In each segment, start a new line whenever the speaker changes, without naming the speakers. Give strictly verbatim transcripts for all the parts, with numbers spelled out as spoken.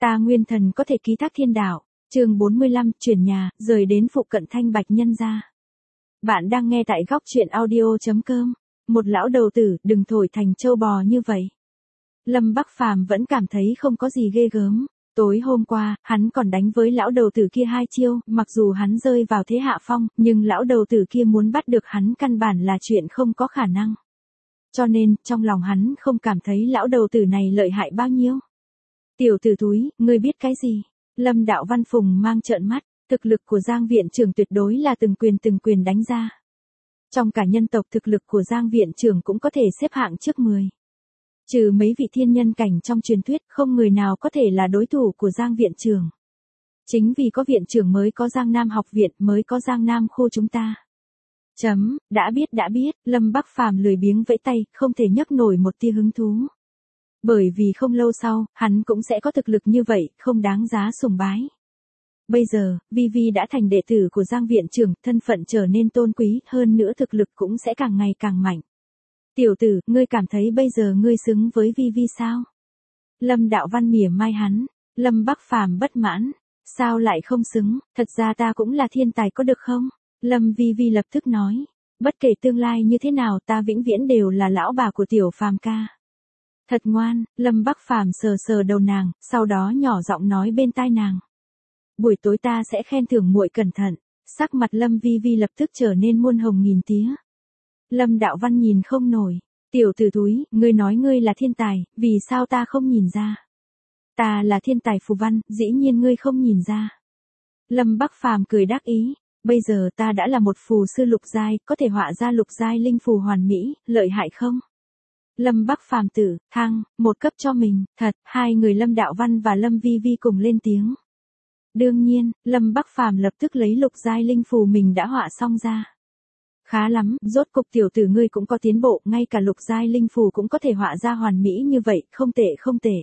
Ta nguyên thần có thể ký thác thiên đạo. Chương bốn mươi lăm, chuyển nhà, rời đến phụ cận Thanh Bạch nhân gia. Bạn đang nghe tại góc truyện audio chấm com. Một lão đầu tử, đừng thổi thành trâu bò như vậy. Lâm Bắc Phàm vẫn cảm thấy không có gì ghê gớm. Tối hôm qua, hắn còn đánh với lão đầu tử kia hai chiêu, mặc dù hắn rơi vào thế hạ phong, nhưng lão đầu tử kia muốn bắt được hắn căn bản là chuyện không có khả năng. Cho nên, trong lòng hắn không cảm thấy lão đầu tử này lợi hại bao nhiêu. Tiểu tử thúi, ngươi biết cái gì? Lâm Đạo Văn Phùng mang trợn mắt, thực lực của Giang viện trưởng tuyệt đối là từng quyền từng quyền đánh ra. Trong cả nhân tộc thực lực của Giang viện trưởng cũng có thể xếp hạng trước mười. Trừ mấy vị thiên nhân cảnh trong truyền thuyết, không người nào có thể là đối thủ của Giang viện trưởng. Chính vì có viện trưởng mới có Giang Nam học viện, mới có Giang Nam khu chúng ta. Chấm, đã biết đã biết, Lâm Bắc Phàm lười biếng vẫy tay, không thể nhấc nổi một tia hứng thú. Bởi vì không lâu sau, hắn cũng sẽ có thực lực như vậy, không đáng giá sùng bái. Bây giờ, Vi Vi đã thành đệ tử của Giang viện trưởng, thân phận trở nên tôn quý, hơn nữa thực lực cũng sẽ càng ngày càng mạnh. Tiểu tử, ngươi cảm thấy bây giờ ngươi xứng với Vi Vi sao? Lâm Đạo Văn mỉa mai hắn. Lâm Bắc Phàm bất mãn. Sao lại không xứng, thật ra ta cũng là thiên tài có được không? Lâm Vi Vi lập tức nói. Bất kể tương lai như thế nào ta vĩnh viễn đều là lão bà của tiểu Phàm ca. Thật ngoan, Lâm Bắc Phàm sờ sờ đầu nàng, sau đó nhỏ giọng nói bên tai nàng. Buổi tối ta sẽ khen thưởng muội cẩn thận. Sắc mặt Lâm Vi Vi lập tức trở nên muôn hồng nghìn tía. Lâm Đạo Văn nhìn không nổi. Tiểu tử thúi, ngươi nói ngươi là thiên tài, vì sao ta không nhìn ra? Ta là thiên tài phù văn, dĩ nhiên ngươi không nhìn ra. Lâm Bắc Phàm cười đắc ý. Bây giờ ta đã là một phù sư lục giai, có thể họa ra lục giai linh phù hoàn mỹ, lợi hại không? Lâm Bắc Phàm tử, thăng, một cấp cho mình, thật, hai người Lâm Đạo Văn và Lâm Vi Vi cùng lên tiếng. Đương nhiên, Lâm Bắc Phàm lập tức lấy lục giai linh phù mình đã họa xong ra. Khá lắm, rốt cục tiểu tử ngươi cũng có tiến bộ, ngay cả lục giai linh phù cũng có thể họa ra hoàn mỹ như vậy, không tệ không tệ.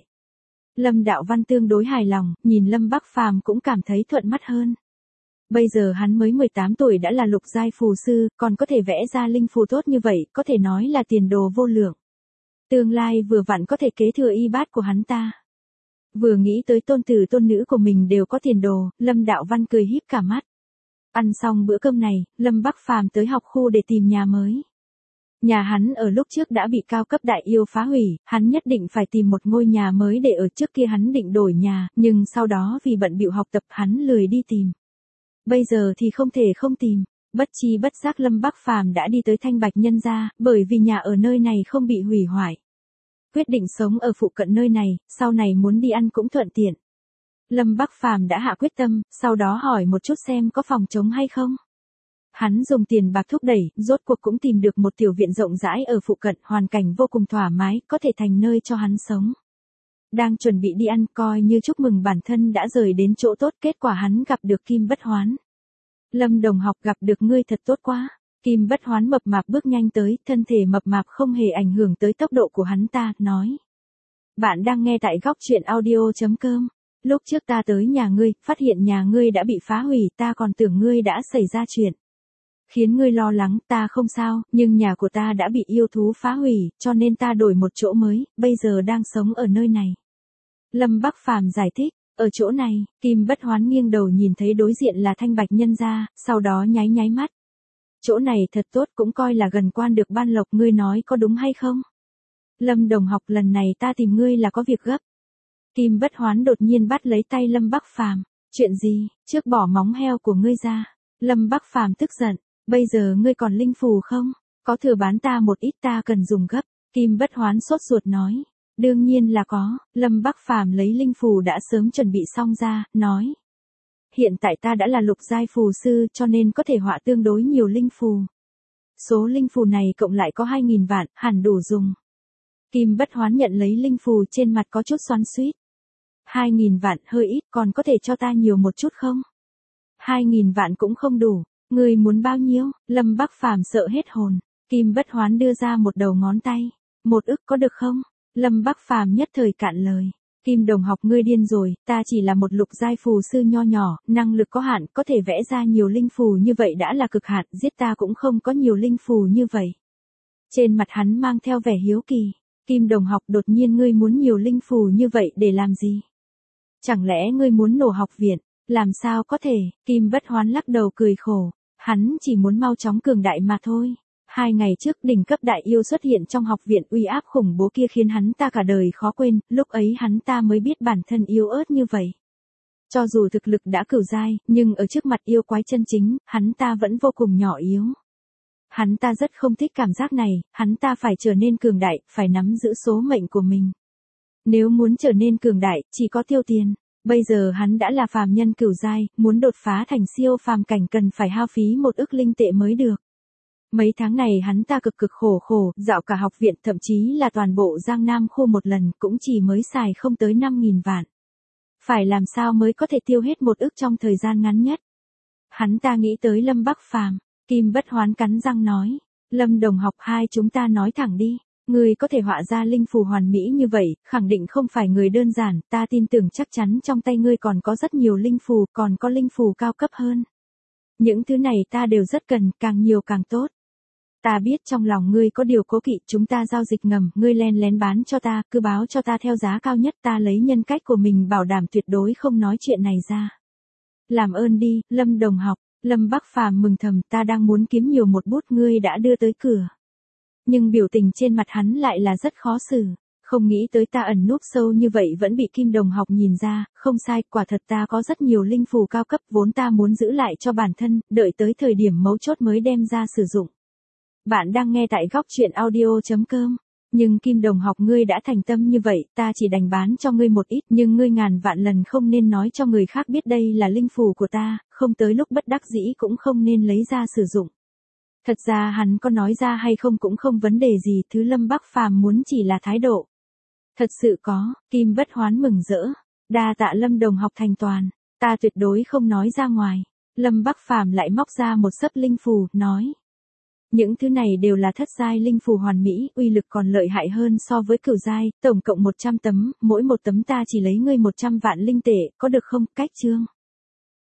Lâm Đạo Văn tương đối hài lòng, nhìn Lâm Bắc Phàm cũng cảm thấy thuận mắt hơn. Bây giờ hắn mới mười tám tuổi đã là lục giai phù sư, còn có thể vẽ ra linh phù tốt như vậy, có thể nói là tiền đồ vô lượng. Tương lai vừa vặn có thể kế thừa y bát của hắn ta. Vừa nghĩ tới tôn tử tôn nữ của mình đều có tiền đồ, Lâm Đạo Văn cười híp cả mắt. Ăn xong bữa cơm này, Lâm Bắc Phàm tới học khu để tìm nhà mới. Nhà hắn ở lúc trước đã bị cao cấp đại yêu phá hủy, hắn nhất định phải tìm một ngôi nhà mới để ở, trước kia hắn định đổi nhà, nhưng sau đó vì bận bịu học tập hắn lười đi tìm. Bây giờ thì không thể không tìm, bất chi bất giác Lâm Bắc Phàm đã đi tới Thanh Bạch nhân gia, bởi vì nhà ở nơi này không bị hủy hoại. Quyết định sống ở phụ cận nơi này, sau này muốn đi ăn cũng thuận tiện. Lâm Bắc Phàm đã hạ quyết tâm, sau đó hỏi một chút xem có phòng trống hay không. Hắn dùng tiền bạc thúc đẩy, rốt cuộc cũng tìm được một tiểu viện rộng rãi ở phụ cận, hoàn cảnh vô cùng thoải mái, có thể thành nơi cho hắn sống. Đang chuẩn bị đi ăn, coi như chúc mừng bản thân đã rời đến chỗ tốt, kết quả hắn gặp được Kim Bất Hoán. Lâm đồng học, gặp được ngươi thật tốt quá. Kim Bất Hoán mập mạp bước nhanh tới, thân thể mập mạp không hề ảnh hưởng tới tốc độ của hắn ta, nói. Bạn đang nghe tại góc truyện audio chấm com. Lúc trước ta tới nhà ngươi, phát hiện nhà ngươi đã bị phá hủy, ta còn tưởng ngươi đã xảy ra chuyện. Khiến ngươi lo lắng, ta không sao, nhưng nhà của ta đã bị yêu thú phá hủy, cho nên ta đổi một chỗ mới, bây giờ đang sống ở nơi này. Lâm Bắc Phàm giải thích, ở chỗ này, Kim Bất Hoán nghiêng đầu nhìn thấy đối diện là Thanh Bạch nhân gia, sau đó nháy nháy mắt. Chỗ này thật tốt, cũng coi là gần quan được ban lộc, ngươi nói có đúng hay không? Lâm đồng học, lần này ta tìm ngươi là có việc gấp. Kim Bất Hoán đột nhiên bắt lấy tay Lâm Bắc Phàm. Chuyện gì? Trước bỏ móng heo của ngươi ra. Lâm Bắc Phàm tức giận. Bây giờ ngươi còn linh phù không? Có thừa bán ta một ít, ta cần dùng gấp. Kim Bất Hoán sốt ruột nói. Đương nhiên là có. Lâm Bắc Phàm lấy linh phù đã sớm chuẩn bị xong ra, nói. Hiện tại ta đã là lục giai phù sư, cho nên có thể họa tương đối nhiều linh phù. Số linh phù này cộng lại có hai nghìn vạn, hẳn đủ dùng. Kim Bất Hoán nhận lấy linh phù, trên mặt có chút xoắn xuýt. Hai nghìn vạn hơi ít, còn có thể cho ta nhiều một chút không? Hai nghìn vạn cũng không đủ. Ngươi muốn bao nhiêu? Lâm Bắc Phàm sợ hết hồn. Kim Bất Hoán đưa ra một đầu ngón tay. Một ức có được không? Lâm Bắc Phàm nhất thời cạn lời. Kim đồng học, ngươi điên rồi, ta chỉ là một lục giai phù sư nho nhỏ, năng lực có hạn, có thể vẽ ra nhiều linh phù như vậy đã là cực hạn, giết ta cũng không có nhiều linh phù như vậy. Trên mặt hắn mang theo vẻ hiếu kỳ. Kim đồng học, đột nhiên ngươi muốn nhiều linh phù như vậy để làm gì? Chẳng lẽ ngươi muốn nổ học viện? Làm sao có thể, Kim Bất Hoán lắc đầu cười khổ. Hắn chỉ muốn mau chóng cường đại mà thôi. Hai ngày trước đỉnh cấp đại yêu xuất hiện trong học viện, uy áp khủng bố kia khiến hắn ta cả đời khó quên, lúc ấy hắn ta mới biết bản thân yếu ớt như vậy. Cho dù thực lực đã cửu giai, nhưng ở trước mặt yêu quái chân chính, hắn ta vẫn vô cùng nhỏ yếu. Hắn ta rất không thích cảm giác này, hắn ta phải trở nên cường đại, phải nắm giữ số mệnh của mình. Nếu muốn trở nên cường đại, chỉ có tiêu tiền. Bây giờ hắn đã là phàm nhân cửu giai, muốn đột phá thành siêu phàm cảnh cần phải hao phí một ức linh tệ mới được. Mấy tháng này hắn ta cực cực khổ khổ, dạo cả học viện, thậm chí là toàn bộ Giang Nam khu một lần cũng chỉ mới xài không tới năm nghìn vạn. Phải làm sao mới có thể tiêu hết một ức trong thời gian ngắn nhất. Hắn ta nghĩ tới Lâm Bắc Phàm, Kim Bất Hoán cắn răng nói, Lâm đồng học, hai chúng ta nói thẳng đi. Ngươi có thể họa ra linh phù hoàn mỹ như vậy, khẳng định không phải người đơn giản, ta tin tưởng chắc chắn trong tay ngươi còn có rất nhiều linh phù, còn có linh phù cao cấp hơn. Những thứ này ta đều rất cần, càng nhiều càng tốt. Ta biết trong lòng ngươi có điều cố kỵ, chúng ta giao dịch ngầm, ngươi len lén bán cho ta, cứ báo cho ta theo giá cao nhất, ta lấy nhân cách của mình bảo đảm tuyệt đối không nói chuyện này ra. Làm ơn đi, Lâm đồng học. Lâm Bắc Phàm mừng thầm, ta đang muốn kiếm nhiều một bút, ngươi đã đưa tới cửa. Nhưng biểu tình trên mặt hắn lại là rất khó xử, không nghĩ tới ta ẩn núp sâu như vậy vẫn bị Kim đồng học nhìn ra, không sai, quả thật ta có rất nhiều linh phù cao cấp vốn ta muốn giữ lại cho bản thân, đợi tới thời điểm mấu chốt mới đem ra sử dụng. Bạn đang nghe tại góc truyện audio chấm com. Nhưng Kim đồng học, ngươi đã thành tâm như vậy, ta chỉ đành bán cho ngươi một ít, nhưng ngươi ngàn vạn lần không nên nói cho người khác biết đây là linh phù của ta, không tới lúc bất đắc dĩ cũng không nên lấy ra sử dụng. Thật ra hắn có nói ra hay không cũng không vấn đề gì, thứ Lâm Bắc Phàm muốn chỉ là thái độ. Thật sự có, Kim Bất Hoán mừng rỡ. Đa tạ Lâm đồng học thành toàn, ta tuyệt đối không nói ra ngoài. Lâm Bắc Phàm lại móc ra một xấp linh phù, nói. Những thứ này đều là thất giai linh phù hoàn mỹ, uy lực còn lợi hại hơn so với cửu giai, tổng cộng một trăm tấm, mỗi một tấm ta chỉ lấy ngươi một trăm vạn linh tệ, có được không, cách chương.